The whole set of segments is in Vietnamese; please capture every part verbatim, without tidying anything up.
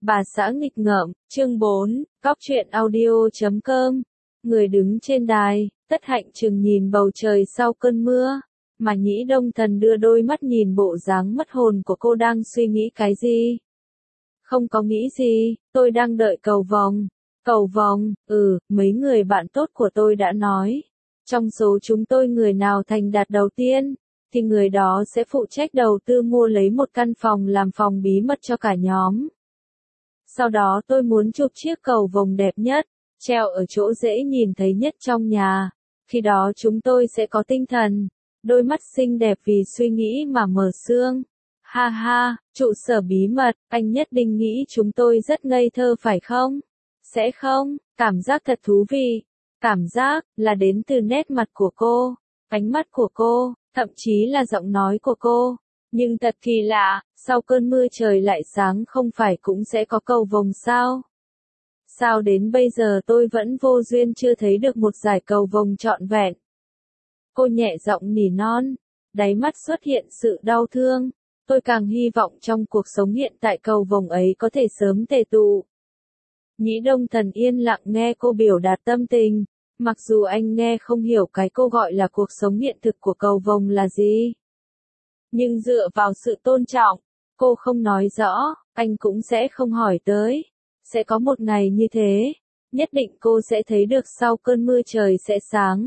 Bà xã nghịch ngợm, chương bốn, góc truyện audio chấm com. Người đứng trên đài, Tất Hạnh Trừng nhìn bầu trời sau cơn mưa, mà Nhĩ Đông Thần đưa đôi mắt nhìn bộ dáng mất hồn của cô đang suy nghĩ cái gì. Không có nghĩ gì, tôi đang đợi cầu vồng. Cầu vồng, ừ, mấy người bạn tốt của tôi đã nói. Trong số chúng tôi người nào thành đạt đầu tiên, thì người đó sẽ phụ trách đầu tư mua lấy một căn phòng làm phòng bí mật cho cả nhóm. Sau đó tôi muốn chụp chiếc cầu vồng đẹp nhất, treo ở chỗ dễ nhìn thấy nhất trong nhà. Khi đó chúng tôi sẽ có tinh thần, đôi mắt xinh đẹp vì suy nghĩ mà mở sương. Ha ha, trụ sở bí mật, anh nhất định nghĩ chúng tôi rất ngây thơ phải không? Sẽ không, cảm giác thật thú vị. Cảm giác là đến từ nét mặt của cô, ánh mắt của cô, thậm chí là giọng nói của cô. Nhưng thật kỳ lạ, sau cơn mưa trời lại sáng không phải cũng sẽ có cầu vồng sao? Sao đến bây giờ tôi vẫn vô duyên chưa thấy được một dải cầu vồng trọn vẹn? Cô nhẹ giọng nỉ non, đáy mắt xuất hiện sự đau thương. Tôi càng hy vọng trong cuộc sống hiện tại cầu vồng ấy có thể sớm tề tụ. Nhĩ Đông Thần yên lặng nghe cô biểu đạt tâm tình, mặc dù anh nghe không hiểu cái cô gọi là cuộc sống hiện thực của cầu vồng là gì. Nhưng dựa vào sự tôn trọng, cô không nói rõ, anh cũng sẽ không hỏi tới. Sẽ có một ngày như thế, nhất định cô sẽ thấy được sau cơn mưa trời sẽ sáng.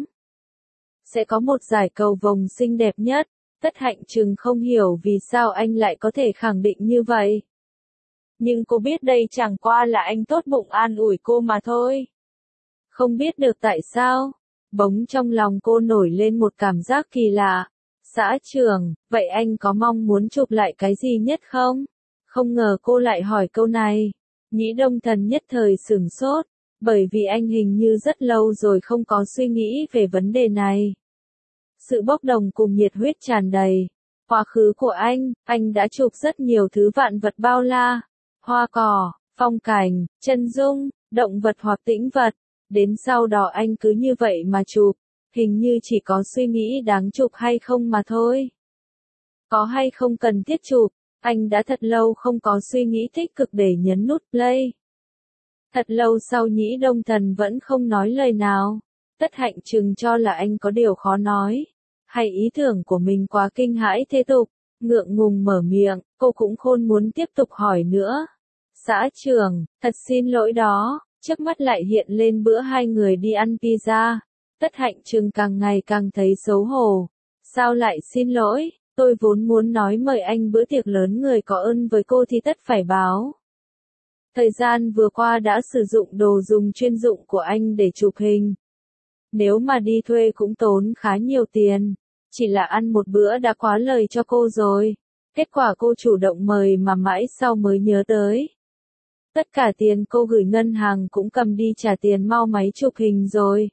Sẽ có một dải cầu vồng xinh đẹp nhất. Tất Hạnh Trừng không hiểu vì sao anh lại có thể khẳng định như vậy. Nhưng cô biết đây chẳng qua là anh tốt bụng an ủi cô mà thôi. Không biết được tại sao, bỗng trong lòng cô nổi lên một cảm giác kỳ lạ. Xã trưởng, vậy anh có mong muốn chụp lại cái gì nhất không? Không ngờ cô lại hỏi câu này. Nhĩ Đông Thần nhất thời sửng sốt, bởi vì anh hình như rất lâu rồi không có suy nghĩ về vấn đề này. Sự bốc đồng cùng nhiệt huyết tràn đầy. Quá khứ của anh, anh đã chụp rất nhiều thứ vạn vật bao la, hoa cỏ, phong cảnh, chân dung, động vật hoặc tĩnh vật. Đến sau đó anh cứ như vậy mà chụp, hình như chỉ có suy nghĩ đáng chụp hay không mà thôi. Có hay không cần thiết chụp, anh đã thật lâu không có suy nghĩ tích cực để nhấn nút play. Thật lâu sau Nhĩ Đông Thần vẫn không nói lời nào. Tất Hạnh Trừng cho là anh có điều khó nói, hay ý tưởng của mình quá kinh hãi thế tục, ngượng ngùng mở miệng, cô cũng khôn muốn tiếp tục hỏi nữa. Xã trưởng, thật xin lỗi đó, trước mắt lại hiện lên bữa hai người đi ăn pizza. Tất Hạnh Trừng càng ngày càng thấy xấu hổ. Sao lại xin lỗi, tôi vốn muốn nói mời anh bữa tiệc lớn người có ơn với cô thì tất phải báo. Thời gian vừa qua đã sử dụng đồ dùng chuyên dụng của anh để chụp hình. Nếu mà đi thuê cũng tốn khá nhiều tiền. Chỉ là ăn một bữa đã quá lời cho cô rồi. Kết quả cô chủ động mời mà mãi sau mới nhớ tới. Tất cả tiền cô gửi ngân hàng cũng cầm đi trả tiền mau máy chụp hình rồi.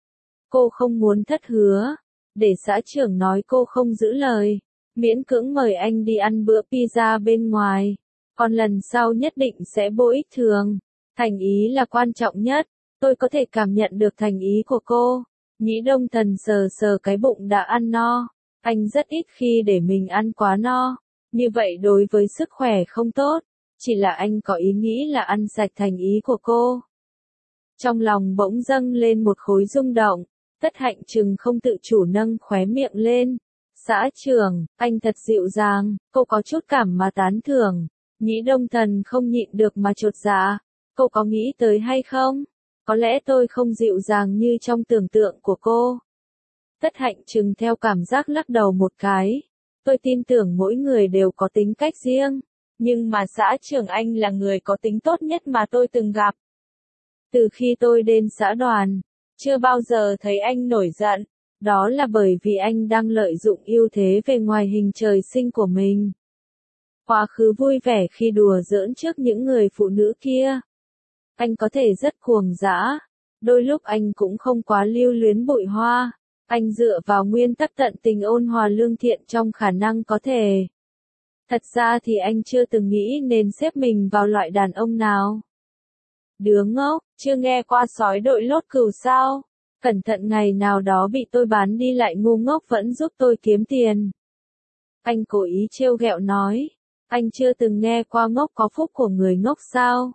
Cô không muốn thất hứa. Để xã trưởng nói cô không giữ lời. Miễn cưỡng mời anh đi ăn bữa pizza bên ngoài. Còn lần sau nhất định sẽ bổ ích thường. Thành ý là quan trọng nhất. Tôi có thể cảm nhận được thành ý của cô. Nhĩ Đông Thần sờ sờ cái bụng đã ăn no. Anh rất ít khi để mình ăn quá no. Như vậy đối với sức khỏe không tốt. Chỉ là anh có ý nghĩ là ăn sạch thành ý của cô. Trong lòng bỗng dâng lên một khối rung động. Tất Hạnh Trừng không tự chủ nâng khóe miệng lên. Xã trưởng, anh thật dịu dàng. Cô có chút cảm mà tán thưởng. Nhĩ Đông Thần không nhịn được mà chột dạ. Cô có nghĩ tới hay không? Có lẽ tôi không dịu dàng như trong tưởng tượng của cô. Tất Hạnh Trừng theo cảm giác lắc đầu một cái. Tôi tin tưởng mỗi người đều có tính cách riêng. Nhưng mà xã trưởng anh là người có tính tốt nhất mà tôi từng gặp. Từ khi tôi đến xã đoàn, chưa bao giờ thấy anh nổi giận. Đó là bởi vì anh đang lợi dụng ưu thế về ngoài hình trời sinh của mình. Quá khứ vui vẻ khi đùa giỡn trước những người phụ nữ kia. Anh có thể rất cuồng dã. Đôi lúc anh cũng không quá lưu luyến bụi hoa. Anh dựa vào nguyên tắc tận tình ôn hòa lương thiện trong khả năng có thể. Thật ra thì anh chưa từng nghĩ nên xếp mình vào loại đàn ông nào. Đứa ngốc, chưa nghe qua sói đội lốt cừu sao? Cẩn thận ngày nào đó bị tôi bán đi lại ngu ngốc vẫn giúp tôi kiếm tiền. Anh cố ý trêu ghẹo nói. Anh chưa từng nghe qua ngốc có phúc của người ngốc sao?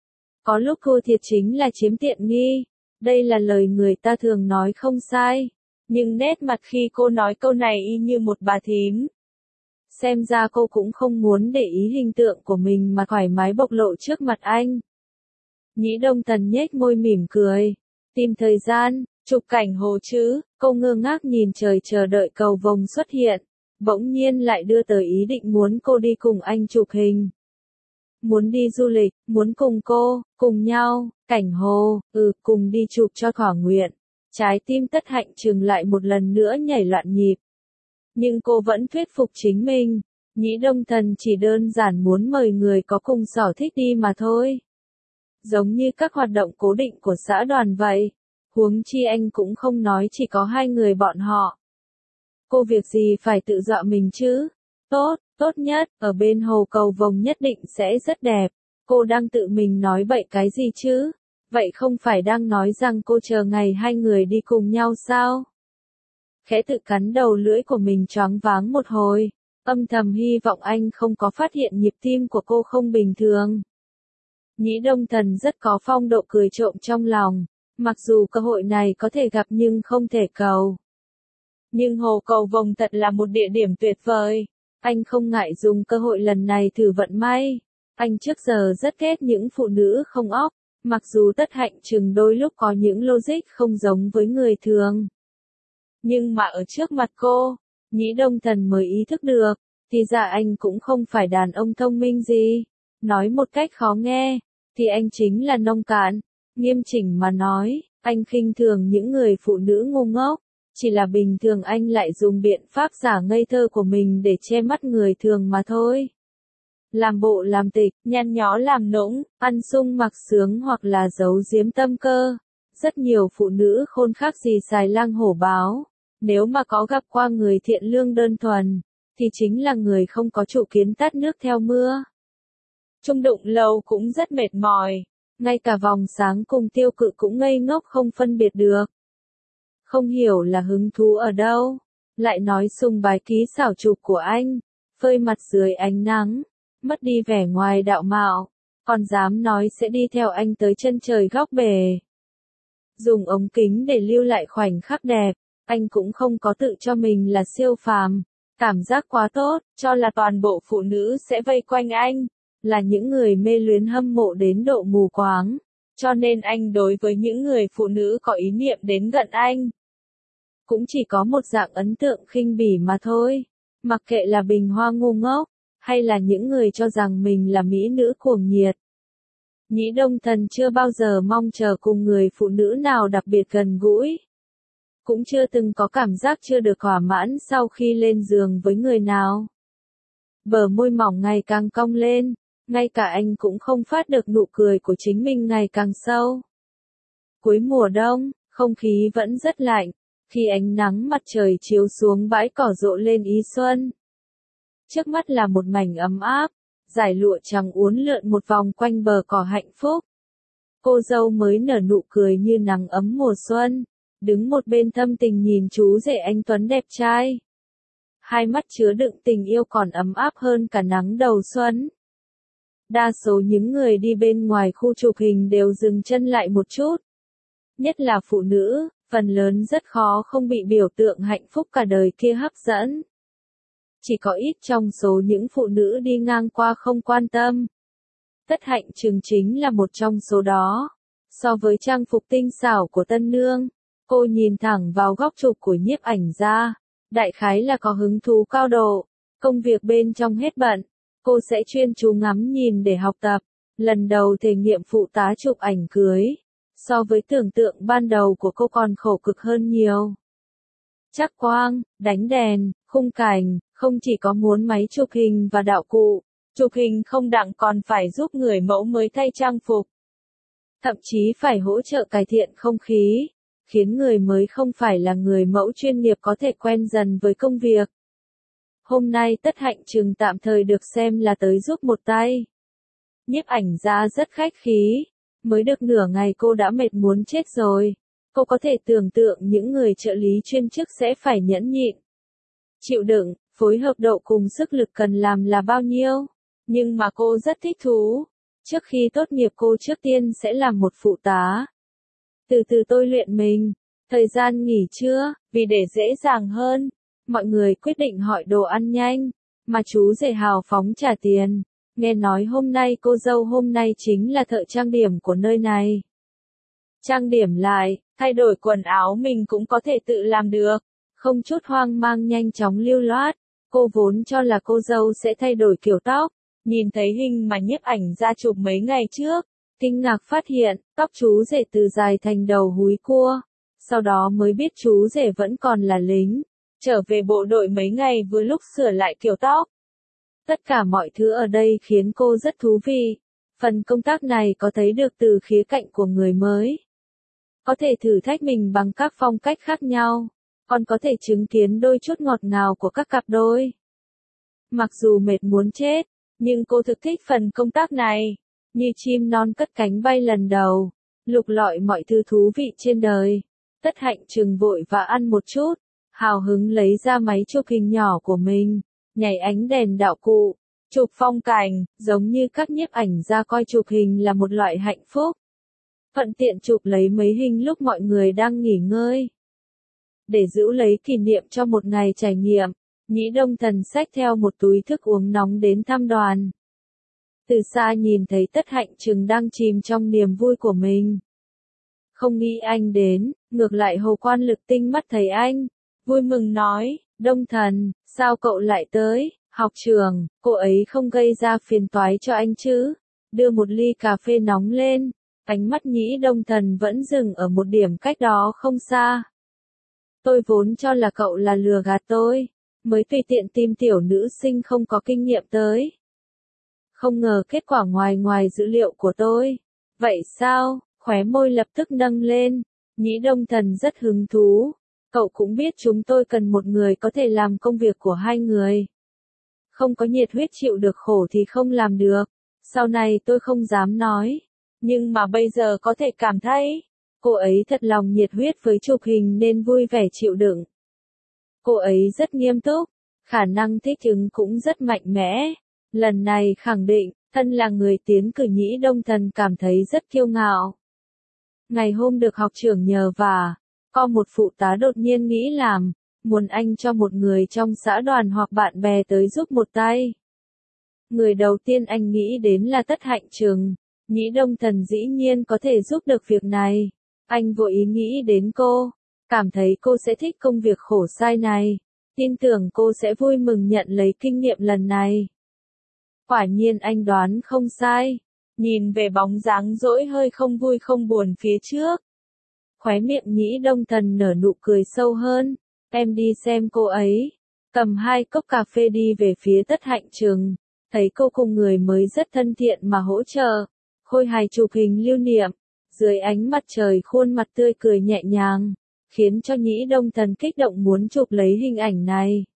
Có lúc thua thiệt chính là chiếm tiện nghi. Đây là lời người ta thường nói không sai. Nhưng nét mặt khi cô nói câu này y như một bà thím. Xem ra cô cũng không muốn để ý hình tượng của mình mà thoải mái bộc lộ trước mặt anh. Nhĩ Đông Thần nhếch môi mỉm cười. Tìm thời gian, chụp cảnh hồ chứ, cô ngơ ngác nhìn trời chờ đợi cầu vồng xuất hiện. Bỗng nhiên lại đưa tới ý định muốn cô đi cùng anh chụp hình. Muốn đi du lịch, muốn cùng cô, cùng nhau, cảnh hồ, ừ, cùng đi chụp cho thỏa nguyện. Trái tim Tất Hạnh Trừng lại một lần nữa nhảy loạn nhịp. Nhưng cô vẫn thuyết phục chính mình. Nhĩ Đông Thần chỉ đơn giản muốn mời người có cùng sở thích đi mà thôi. Giống như các hoạt động cố định của xã đoàn vậy. Huống chi anh cũng không nói chỉ có hai người bọn họ. Cô việc gì phải tự dọa mình chứ? Tốt, tốt nhất, ở bên hồ cầu vồng nhất định sẽ rất đẹp. Cô đang tự mình nói bậy cái gì chứ? Vậy không phải đang nói rằng cô chờ ngày hai người đi cùng nhau sao? Khẽ tự cắn đầu lưỡi của mình choáng váng một hồi, âm thầm hy vọng anh không có phát hiện nhịp tim của cô không bình thường. Nhĩ Đông Thần rất có phong độ cười trộm trong lòng, mặc dù cơ hội này có thể gặp nhưng không thể cầu. Nhưng hồ cầu vồng thật là một địa điểm tuyệt vời, anh không ngại dùng cơ hội lần này thử vận may. Anh trước giờ rất ghét những phụ nữ không óc, mặc dù Tất Hạnh Trừng đôi lúc có những logic không giống với người thường. Nhưng mà ở trước mặt cô, Nhĩ Đông Thần mới ý thức được, thì ra anh cũng không phải đàn ông thông minh gì. Nói một cách khó nghe, thì anh chính là nông cạn. Nghiêm chỉnh mà nói, anh khinh thường những người phụ nữ ngu ngốc. Chỉ là bình thường anh lại dùng biện pháp giả ngây thơ của mình để che mắt người thường mà thôi. Làm bộ làm tịch, nhăn nhó làm nũng, ăn sung mặc sướng hoặc là giấu giếm tâm cơ. Rất nhiều phụ nữ khôn khác gì xài lang hổ báo. Nếu mà có gặp qua người thiện lương đơn thuần, thì chính là người không có chủ kiến tát nước theo mưa. Chung đụng lâu cũng rất mệt mỏi, ngay cả vòng sáng cùng Tiêu Cự cũng ngây ngốc không phân biệt được. Không hiểu là hứng thú ở đâu, lại nói sùng bái ký xảo chụp của anh, phơi mặt dưới ánh nắng, mất đi vẻ ngoài đạo mạo, còn dám nói sẽ đi theo anh tới chân trời góc bể. Dùng ống kính để lưu lại khoảnh khắc đẹp, anh cũng không có tự cho mình là siêu phàm, cảm giác quá tốt, cho là toàn bộ phụ nữ sẽ vây quanh anh, là những người mê luyến hâm mộ đến độ mù quáng, cho nên anh đối với những người phụ nữ có ý niệm đến gần anh, cũng chỉ có một dạng ấn tượng khinh bỉ mà thôi, mặc kệ là bình hoa ngu ngốc, hay là những người cho rằng mình là mỹ nữ cuồng nhiệt. Nhĩ Đông Thần chưa bao giờ mong chờ cùng người phụ nữ nào đặc biệt gần gũi. Cũng chưa từng có cảm giác chưa được thỏa mãn sau khi lên giường với người nào. Bờ môi mỏng ngày càng cong lên, ngay cả anh cũng không phát được nụ cười của chính mình ngày càng sâu. Cuối mùa đông, không khí vẫn rất lạnh, khi ánh nắng mặt trời chiếu xuống bãi cỏ rộ lên ý xuân. Trước mắt là một mảnh ấm áp, dải lụa trắng uốn lượn một vòng quanh bờ cỏ hạnh phúc. Cô dâu mới nở nụ cười như nắng ấm mùa xuân, đứng một bên thâm tình nhìn chú rể anh Tuấn đẹp trai. Hai mắt chứa đựng tình yêu còn ấm áp hơn cả nắng đầu xuân. Đa số những người đi bên ngoài khu chụp hình đều dừng chân lại một chút. Nhất là phụ nữ, phần lớn rất khó không bị biểu tượng hạnh phúc cả đời kia hấp dẫn. Chỉ có ít trong số những phụ nữ đi ngang qua không quan tâm. Tất Hạnh Trừng chính là một trong số đó. So với trang phục tinh xảo của tân nương, cô nhìn thẳng vào góc chụp của nhiếp ảnh gia, đại khái là có hứng thú cao độ, công việc bên trong hết bận, cô sẽ chuyên chú ngắm nhìn để học tập, lần đầu thể nghiệm phụ tá chụp ảnh cưới, so với tưởng tượng ban đầu của cô còn khổ cực hơn nhiều. Trắc quang, đánh đèn, khung cảnh, không chỉ có muốn máy chụp hình và đạo cụ, chụp hình không đặng còn phải giúp người mẫu mới thay trang phục. Thậm chí phải hỗ trợ cải thiện không khí, khiến người mới không phải là người mẫu chuyên nghiệp có thể quen dần với công việc. Hôm nay Tất Hạnh Trừng tạm thời được xem là tới giúp một tay. Nhiếp ảnh gia rất khách khí, mới được nửa ngày cô đã mệt muốn chết rồi. Cô có thể tưởng tượng những người trợ lý chuyên chức sẽ phải nhẫn nhịn, chịu đựng, phối hợp độ cùng sức lực cần làm là bao nhiêu. Nhưng mà cô rất thích thú. Trước khi tốt nghiệp cô trước tiên sẽ làm một phụ tá. Từ từ tôi luyện mình. Thời gian nghỉ trưa, vì để dễ dàng hơn, mọi người quyết định hỏi đồ ăn nhanh, mà chú rể hào phóng trả tiền. Nghe nói hôm nay cô dâu hôm nay chính là thợ trang điểm của nơi này. Trang điểm lại, thay đổi quần áo mình cũng có thể tự làm được. Không chút hoang mang nhanh chóng lưu loát. Cô vốn cho là cô dâu sẽ thay đổi kiểu tóc. Nhìn thấy hình mà nhiếp ảnh ra chụp mấy ngày trước. Kinh ngạc phát hiện, tóc chú rể từ dài thành đầu húi cua. Sau đó mới biết chú rể vẫn còn là lính. Trở về bộ đội mấy ngày vừa lúc sửa lại kiểu tóc. Tất cả mọi thứ ở đây khiến cô rất thú vị. Phần công tác này có thấy được từ khía cạnh của người mới. Có thể thử thách mình bằng các phong cách khác nhau. Còn có thể chứng kiến đôi chút ngọt ngào của các cặp đôi. Mặc dù mệt muốn chết, nhưng cô thực thích phần công tác này. Như chim non cất cánh bay lần đầu. Lục lọi mọi thứ thú vị trên đời. Tất Hạnh Trừng vội và ăn một chút. Hào hứng lấy ra máy chụp hình nhỏ của mình. Nhảy ánh đèn đạo cụ. Chụp phong cảnh, giống như các nhiếp ảnh ra coi chụp hình là một loại hạnh phúc. Thuận tiện chụp lấy mấy hình lúc mọi người đang nghỉ ngơi. Để giữ lấy kỷ niệm cho một ngày trải nghiệm, Nhĩ Đông Thần xách theo một túi thức uống nóng đến thăm đoàn. Từ xa nhìn thấy Tất Hạnh Trừng đang chìm trong niềm vui của mình. Không nghĩ anh đến, ngược lại Hồ Quan Lực tinh mắt thấy anh, vui mừng nói, Đông Thần, sao cậu lại tới, học trường, cô ấy không gây ra phiền toái cho anh chứ, đưa một ly cà phê nóng lên, ánh mắt Nhĩ Đông Thần vẫn dừng ở một điểm cách đó không xa. Tôi vốn cho là cậu là lừa gạt tôi, mới tùy tiện tìm tiểu nữ sinh không có kinh nghiệm tới. Không ngờ kết quả ngoài ngoài dữ liệu của tôi. Vậy sao? Khóe môi lập tức nâng lên. Nhĩ Đông Thần rất hứng thú. Cậu cũng biết chúng tôi cần một người có thể làm công việc của hai người. Không có nhiệt huyết chịu được khổ thì không làm được. Sau này tôi không dám nói. Nhưng mà bây giờ có thể cảm thấy. Cô ấy thật lòng nhiệt huyết với chụp hình nên vui vẻ chịu đựng. Cô ấy rất nghiêm túc. Khả năng thích ứng cũng rất mạnh mẽ. Lần này khẳng định, thân là người tiến cử Nhĩ Đông Thần cảm thấy rất kiêu ngạo. Ngày hôm được học trưởng nhờ vả, có một phụ tá đột nhiên nghĩ làm, muốn anh cho một người trong xã đoàn hoặc bạn bè tới giúp một tay. Người đầu tiên anh nghĩ đến là Tất Hạnh Trừng, Nhĩ Đông Thần dĩ nhiên có thể giúp được việc này. Anh vội ý nghĩ đến cô, cảm thấy cô sẽ thích công việc khổ sai này, tin tưởng cô sẽ vui mừng nhận lấy kinh nghiệm lần này. Quả nhiên anh đoán không sai, nhìn về bóng dáng dỗi hơi không vui không buồn phía trước. Khóe miệng Nhĩ Đông Thần nở nụ cười sâu hơn, em đi xem cô ấy, cầm hai cốc cà phê đi về phía Tất Hạnh Trừng, thấy cô cùng người mới rất thân thiện mà hỗ trợ, khôi hài chụp hình lưu niệm, dưới ánh mặt trời khuôn mặt tươi cười nhẹ nhàng, khiến cho Nhĩ Đông Thần kích động muốn chụp lấy hình ảnh này.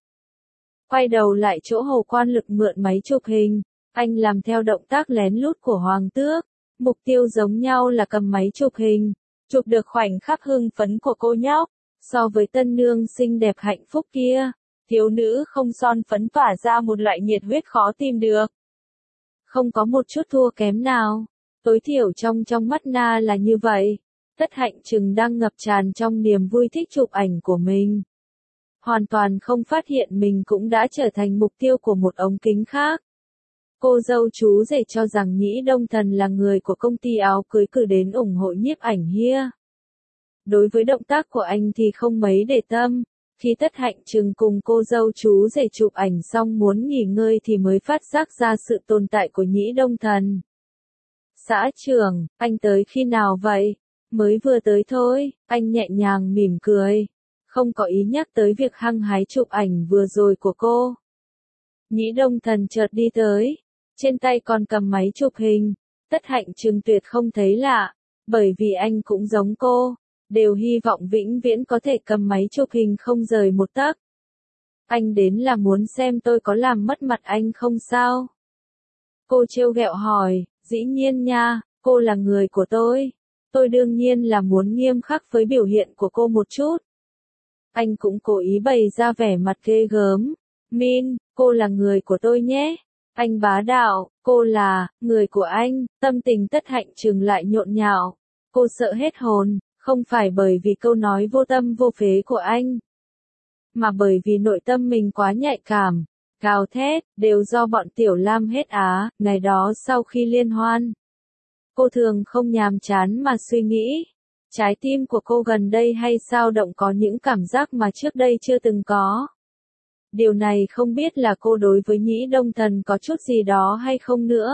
Quay đầu lại chỗ Hồ Quan Lực mượn máy chụp hình, anh làm theo động tác lén lút của Hoàng Tước, mục tiêu giống nhau là cầm máy chụp hình, chụp được khoảnh khắc hưng phấn của cô nhóc, so với tân nương xinh đẹp hạnh phúc kia, thiếu nữ không son phấn tỏa ra một loại nhiệt huyết khó tìm được. Không có một chút thua kém nào, tối thiểu trong trong mắt Na là như vậy. Tất Hạnh Trừng đang ngập tràn trong niềm vui thích chụp ảnh của mình. Hoàn toàn không phát hiện mình cũng đã trở thành mục tiêu của một ống kính khác. Cô dâu chú rể cho rằng Nhĩ Đông Thần là người của công ty áo cưới cử đến ủng hộ nhiếp ảnh hia. Đối với động tác của anh thì không mấy để tâm. Khi Tất Hạnh Trừng cùng cô dâu chú rể chụp ảnh xong muốn nghỉ ngơi thì mới phát giác ra sự tồn tại của Nhĩ Đông Thần. Xã trưởng, anh tới khi nào vậy? Mới vừa tới thôi, anh nhẹ nhàng mỉm cười. Không có ý nhắc tới việc hăng hái chụp ảnh vừa rồi của cô. Nhĩ Đông Thần chợt đi tới, trên tay còn cầm máy chụp hình. Tất Hạnh Trừng tuyệt không thấy lạ, bởi vì anh cũng giống cô, đều hy vọng vĩnh viễn có thể cầm máy chụp hình không rời một tấc. Anh đến là muốn xem tôi có làm mất mặt anh không sao? Cô trêu ghẹo hỏi, dĩ nhiên nha, cô là người của tôi. Tôi đương nhiên là muốn nghiêm khắc với biểu hiện của cô một chút. Anh cũng cố ý bày ra vẻ mặt ghê gớm. Min, cô là người của tôi nhé. Anh bá đạo, cô là, người của anh, tâm tình Tất Hạnh Trừng lại nhộn nhạo. Cô sợ hết hồn, không phải bởi vì câu nói vô tâm vô phế của anh, mà bởi vì nội tâm mình quá nhạy cảm, gào thét, đều do bọn Tiểu Lam hết á. Ngày đó sau khi liên hoan, cô thường không nhàm chán mà suy nghĩ. Trái tim của cô gần đây hay sao động có những cảm giác mà trước đây chưa từng có. Điều này không biết là cô đối với Nhĩ Đông Thần có chút gì đó hay không nữa.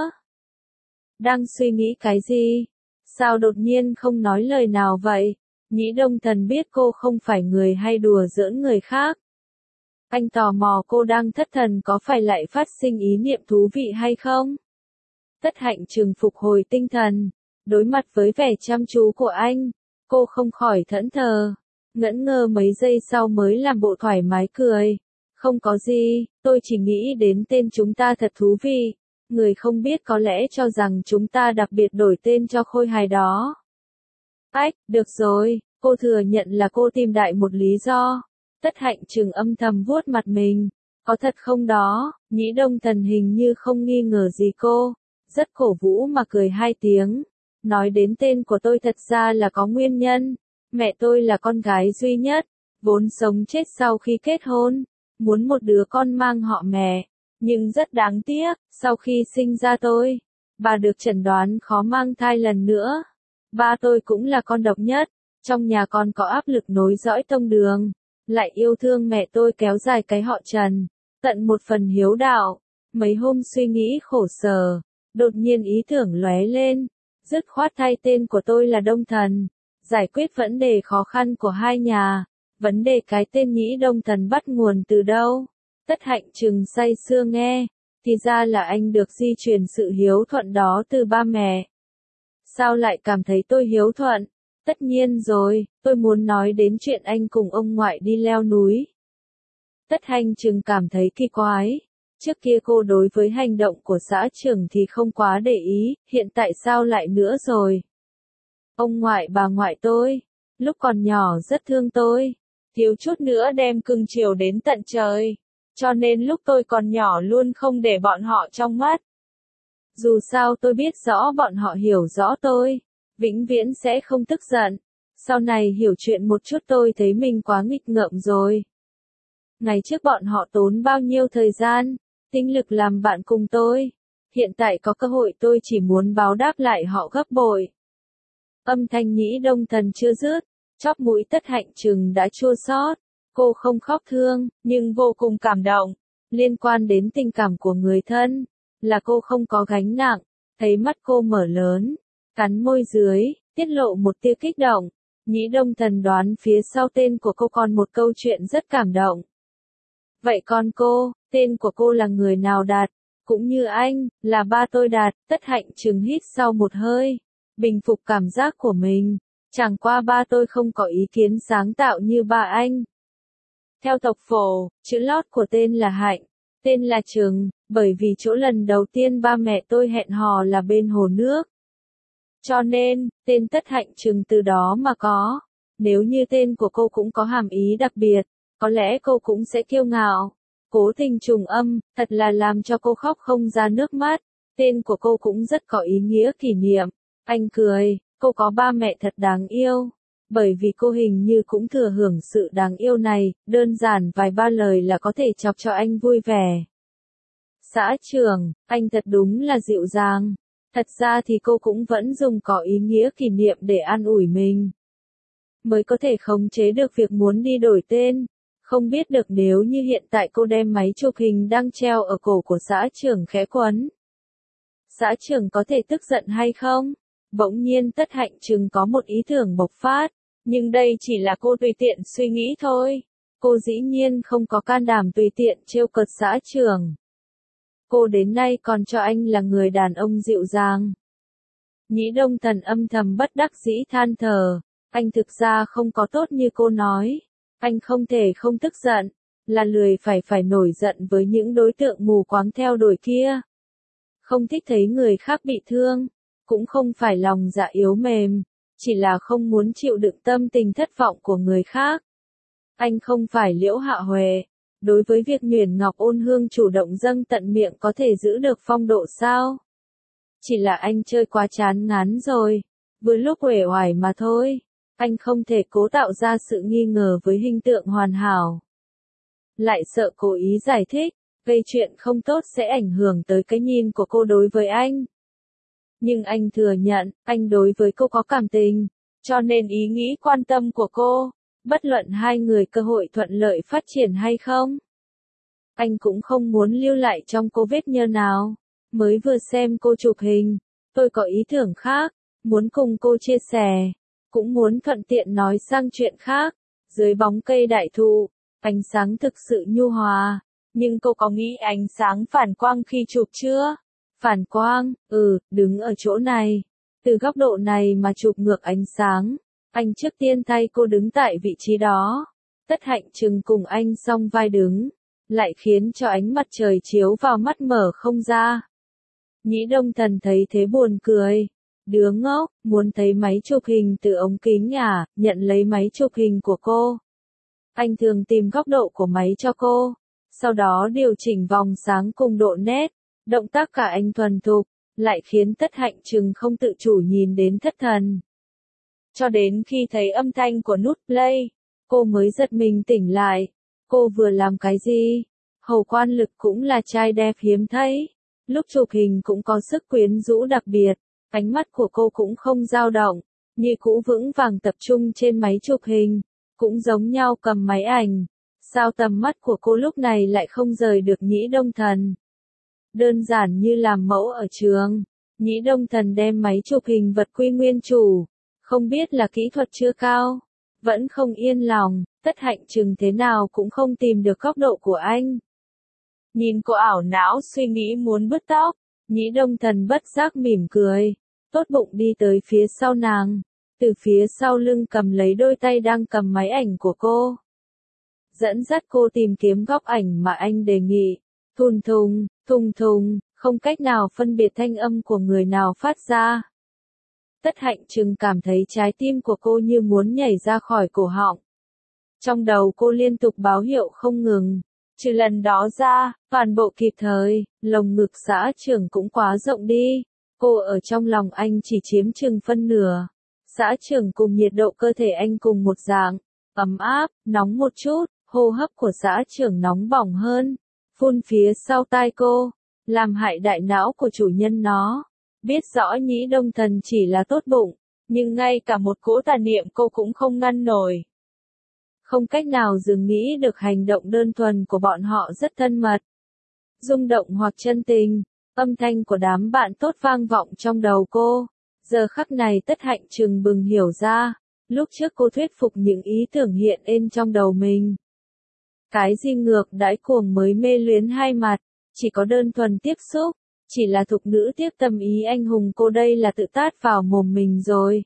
Đang suy nghĩ cái gì? Sao đột nhiên không nói lời nào vậy? Nhĩ Đông Thần biết cô không phải người hay đùa giỡn người khác. Anh tò mò cô đang thất thần có phải lại phát sinh ý niệm thú vị hay không? Tất Hạnh Trừng phục hồi tinh thần, đối mặt với vẻ chăm chú của anh, cô không khỏi thẫn thờ, ngẩn ngơ mấy giây sau mới làm bộ thoải mái cười. Không có gì, tôi chỉ nghĩ đến tên chúng ta thật thú vị. Người không biết có lẽ cho rằng chúng ta đặc biệt đổi tên cho khôi hài đó. Ách, được rồi, cô thừa nhận là cô tìm đại một lý do. Tất Hạnh Trừng âm thầm vuốt mặt mình. Có thật không đó? Nhĩ Đông Thần hình như không nghi ngờ gì cô. Rất cổ vũ mà cười hai tiếng. Nói đến tên của tôi thật ra là có nguyên nhân. Mẹ tôi là con gái duy nhất, vốn sống chết sau khi kết hôn. Muốn một đứa con mang họ mẹ. Nhưng rất đáng tiếc, sau khi sinh ra tôi, bà được chẩn đoán khó mang thai lần nữa. Ba tôi cũng là con độc nhất, trong nhà còn có áp lực nối dõi tông đường, lại yêu thương mẹ tôi kéo dài cái họ Trần, tận một phần hiếu đạo. Mấy hôm suy nghĩ khổ sở, đột nhiên ý tưởng lóe lên, dứt khoát thay tên của tôi là Đông Thần, giải quyết vấn đề khó khăn của hai nhà. Vấn đề cái tên Nhĩ Đông Thần bắt nguồn từ đâu? Tất Hạnh Trừng say sưa nghe, thì ra là anh được di truyền sự hiếu thuận đó từ ba mẹ. Sao lại cảm thấy tôi hiếu thuận? Tất nhiên rồi, tôi muốn nói đến chuyện anh cùng ông ngoại đi leo núi. Tất Hạnh Trừng cảm thấy kỳ quái. Trước kia cô đối với hành động của xã trưởng thì không quá để ý, hiện tại sao lại nữa rồi? Ông ngoại bà ngoại tôi, lúc còn nhỏ rất thương tôi, thiếu chút nữa đem cưng chiều đến tận trời. Cho nên lúc tôi còn nhỏ luôn không để bọn họ trong mắt. Dù sao tôi biết rõ bọn họ hiểu rõ tôi, vĩnh viễn sẽ không tức giận. Sau này hiểu chuyện một chút tôi thấy mình quá nghịch ngợm rồi. Ngày trước bọn họ tốn bao nhiêu thời gian, tinh lực làm bạn cùng tôi. Hiện tại có cơ hội tôi chỉ muốn báo đáp lại họ gấp bội. Âm thanh Nhĩ Đông Thần chưa dứt, chóp mũi Tất Hạnh Trừng đã chua xót. Cô không khóc thương, nhưng vô cùng cảm động. Liên quan đến tình cảm của người thân, là cô không có gánh nặng. Thấy mắt cô mở lớn, cắn môi dưới, tiết lộ một tia kích động. Nhĩ Đông Thần đoán phía sau tên của cô còn một câu chuyện rất cảm động. Vậy còn cô, tên của cô là người nào đặt? Cũng như anh, là ba tôi đặt. Tất Hạnh Trừng hít sau một hơi, bình phục cảm giác của mình. Chẳng qua ba tôi không có ý kiến sáng tạo như ba anh. Theo tộc phổ, chữ lót của tên là Hạnh, tên là Trừng, bởi vì chỗ lần đầu tiên ba mẹ tôi hẹn hò là bên hồ nước. Cho nên, tên Tất Hạnh Trừng từ đó mà có. Nếu như tên của cô cũng có hàm ý đặc biệt, có lẽ cô cũng sẽ kiêu ngạo. Cố tình trùng âm, thật là làm cho cô khóc không ra nước mắt. Tên của cô cũng rất có ý nghĩa kỷ niệm. Anh cười, cô có ba mẹ thật đáng yêu. Bởi vì cô hình như cũng thừa hưởng sự đáng yêu này, đơn giản vài ba lời là có thể chọc cho anh vui vẻ. Xã trưởng, anh thật đúng là dịu dàng. Thật ra thì cô cũng vẫn dùng có ý nghĩa kỷ niệm để an ủi mình. Mới có thể khống chế được việc muốn đi đổi tên. Không biết được nếu như hiện tại cô đem máy chụp hình đang treo ở cổ của xã trưởng khẽ quấn. Xã trưởng có thể tức giận hay không? Bỗng nhiên Tất Hạnh Trừng có một ý tưởng bộc phát. Nhưng đây chỉ là cô tùy tiện suy nghĩ thôi. Cô dĩ nhiên không có can đảm tùy tiện trêu cợt xã trưởng. Cô đến nay còn cho anh là người đàn ông dịu dàng. Nhĩ Đông Thần âm thầm bất đắc dĩ than thở. Anh thực ra không có tốt như cô nói. Anh không thể không tức giận. Là lười phải phải nổi giận với những đối tượng mù quáng theo đuổi kia. Không thích thấy người khác bị thương. Cũng không phải lòng dạ yếu mềm. Chỉ là không muốn chịu đựng tâm tình thất vọng của người khác. Anh không phải Liễu Hạ Huệ. đối với việc Nguyễn Ngọc Ôn Hương chủ động dâng tận miệng có thể giữ được phong độ sao? Chỉ là anh chơi quá chán ngán rồi, vừa lúc uể oải mà thôi, anh không thể cố tạo ra sự nghi ngờ với hình tượng hoàn hảo. Lại sợ cố ý giải thích, gây chuyện không tốt sẽ ảnh hưởng tới cái nhìn của cô đối với anh. Nhưng anh thừa nhận, anh đối với cô có cảm tình, cho nên ý nghĩ quan tâm của cô, bất luận hai người cơ hội thuận lợi phát triển hay không. Anh cũng không muốn lưu lại trong cô vết nhơ nào. Mới vừa xem cô chụp hình, tôi có ý tưởng khác, muốn cùng cô chia sẻ, cũng muốn thuận tiện nói sang chuyện khác. Dưới bóng cây đại thụ, ánh sáng thực sự nhu hòa, nhưng cô có nghĩ ánh sáng phản quang khi chụp chưa? Phản quang, ừ, đứng ở chỗ này, từ góc độ này mà chụp ngược ánh sáng. Anh trước tiên thay cô đứng tại vị trí đó. Tất Hạnh Trừng cùng anh song vai đứng, lại khiến cho ánh mặt trời chiếu vào mắt mở không ra. Nhĩ Đông Thần thấy thế buồn cười. Đứa ngốc, muốn thấy máy chụp hình từ ống kính à, nhận lấy máy chụp hình của cô. Anh thường tìm góc độ của máy cho cô, sau đó điều chỉnh vòng sáng cùng độ nét. Động tác cả anh thuần thục, lại khiến Tất Hạnh Trừng không tự chủ nhìn đến thất thần. Cho đến khi thấy âm thanh của nút play, cô mới giật mình tỉnh lại. Cô vừa làm cái gì? Hầu Quan Lực cũng là trai đẹp hiếm thấy. Lúc chụp hình cũng có sức quyến rũ đặc biệt, ánh mắt của cô cũng không dao động, như cũ vững vàng tập trung trên máy chụp hình, cũng giống nhau cầm máy ảnh. Sao tầm mắt của cô lúc này lại không rời được Nhĩ Đông Thần? Đơn giản như làm mẫu ở trường, Nhĩ Đông Thần đem máy chụp hình vật quy nguyên chủ, không biết là kỹ thuật chưa cao, vẫn không yên lòng. Tất Hạnh Trừng thế nào cũng không tìm được góc độ của anh. Nhìn cô ảo não suy nghĩ muốn bứt tóc, Nhĩ Đông Thần bất giác mỉm cười, tốt bụng đi tới phía sau nàng, từ phía sau lưng cầm lấy đôi tay đang cầm máy ảnh của cô. Dẫn dắt cô tìm kiếm góc ảnh mà anh đề nghị. Thùng thùng, thùng thùng, không cách nào phân biệt thanh âm của người nào phát ra. Tất Hạnh Trừng cảm thấy trái tim của cô như muốn nhảy ra khỏi cổ họng. Trong đầu cô liên tục báo hiệu không ngừng. Trừ lần đó ra, toàn bộ kịp thời, lồng ngực Xã Trưởng cũng quá rộng đi. Cô ở trong lòng anh chỉ chiếm chừng phân nửa. Xã Trưởng cùng nhiệt độ cơ thể anh cùng một dạng, ấm áp, nóng một chút, hô hấp của Xã Trưởng nóng bỏng hơn, phun phía sau tai cô, làm hại đại não của chủ nhân nó. Biết rõ Nhĩ Đông Thần chỉ là tốt bụng, nhưng ngay cả một cỗ tà niệm cô cũng không ngăn nổi. Không cách nào dừng nghĩ được hành động đơn thuần của bọn họ rất thân mật. Rung động hoặc chân tình, âm thanh của đám bạn tốt vang vọng trong đầu cô. Giờ khắc này Tất Hạnh Trừng bừng hiểu ra, lúc trước cô thuyết phục những ý tưởng hiện lên trong đầu mình. Cái gì ngược đãi cuồng mới mê luyến hai mặt, chỉ có đơn thuần tiếp xúc, chỉ là thục nữ tiếp tâm ý anh hùng cô đây là tự tát vào mồm mình rồi.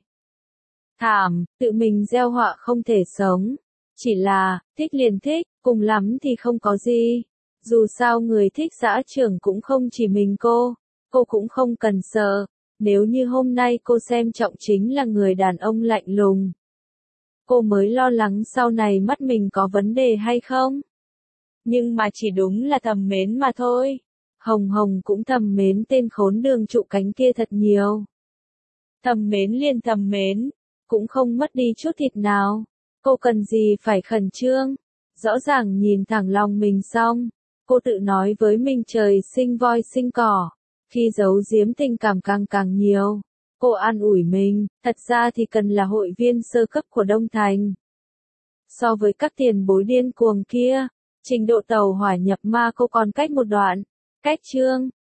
Thảm, tự mình gieo họa không thể sống. Chỉ là, thích liền thích, cùng lắm thì không có gì. Dù sao người thích Xã Trưởng cũng không chỉ mình cô, cô cũng không cần sợ. Nếu như hôm nay cô xem trọng chính là người đàn ông lạnh lùng, cô mới lo lắng sau này mắt mình có vấn đề hay không. Nhưng mà chỉ đúng là thầm mến mà thôi. Hồng Hồng cũng thầm mến tên khốn đường trụ cánh kia thật nhiều. Thầm mến liền thầm mến, cũng không mất đi chút thịt nào. Cô cần gì phải khẩn trương, rõ ràng nhìn thẳng lòng mình xong, cô tự nói với mình trời sinh voi sinh cỏ, khi giấu giếm tình cảm càng càng nhiều, cô an ủi mình, thật ra thì cần là hội viên sơ cấp của Đông Thành. So với các tiền bối điên cuồng kia, trình độ tàu hỏa nhập ma cô còn cách một đoạn, cách chương.